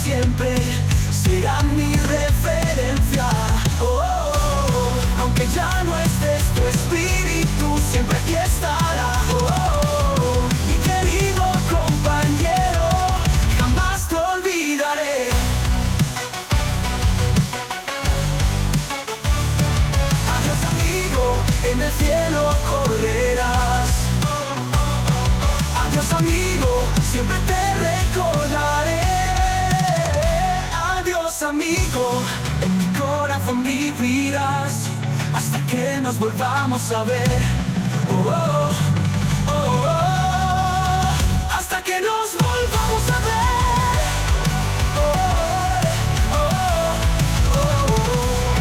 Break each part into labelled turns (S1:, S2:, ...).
S1: siempre será mi referencia. Oh, oh, oh. Aunque ya no estés, tu espíritu siempre aquí estará. Oh, oh, oh. Mi querido compañero, jamás te olvidaré. Adiós amigo, en el cielo correrás. Adiós amigo, siempre te recordaré. Adiós amigo, en mi corazón vivirás hasta que nos volvamos a ver. Oh, oh, oh, oh, oh. Hasta que nos volvamos a ver. Oh, oh, oh, oh, oh.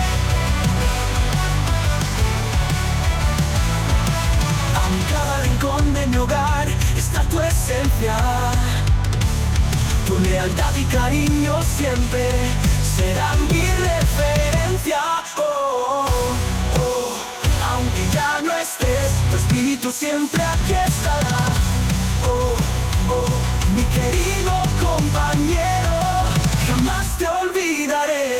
S1: En cada rincón de mi hogar está tu esencia. Tu lealtad y cariño siempre serán mi referencia. Oh, oh, oh. Aunque ya no estés, tu espíritu siempre aquí estará. Oh, oh, mi querido compañero, jamás te olvidaré.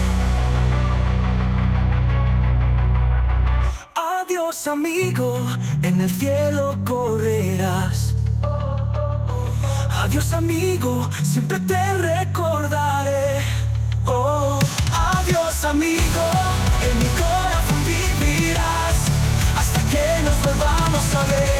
S1: Adiós amigo, en el cielo correrás. Adiós amigo, siempre te recordaré. Oh, adiós amigo, en mi corazón vivirás hasta que nos volvamos a ver.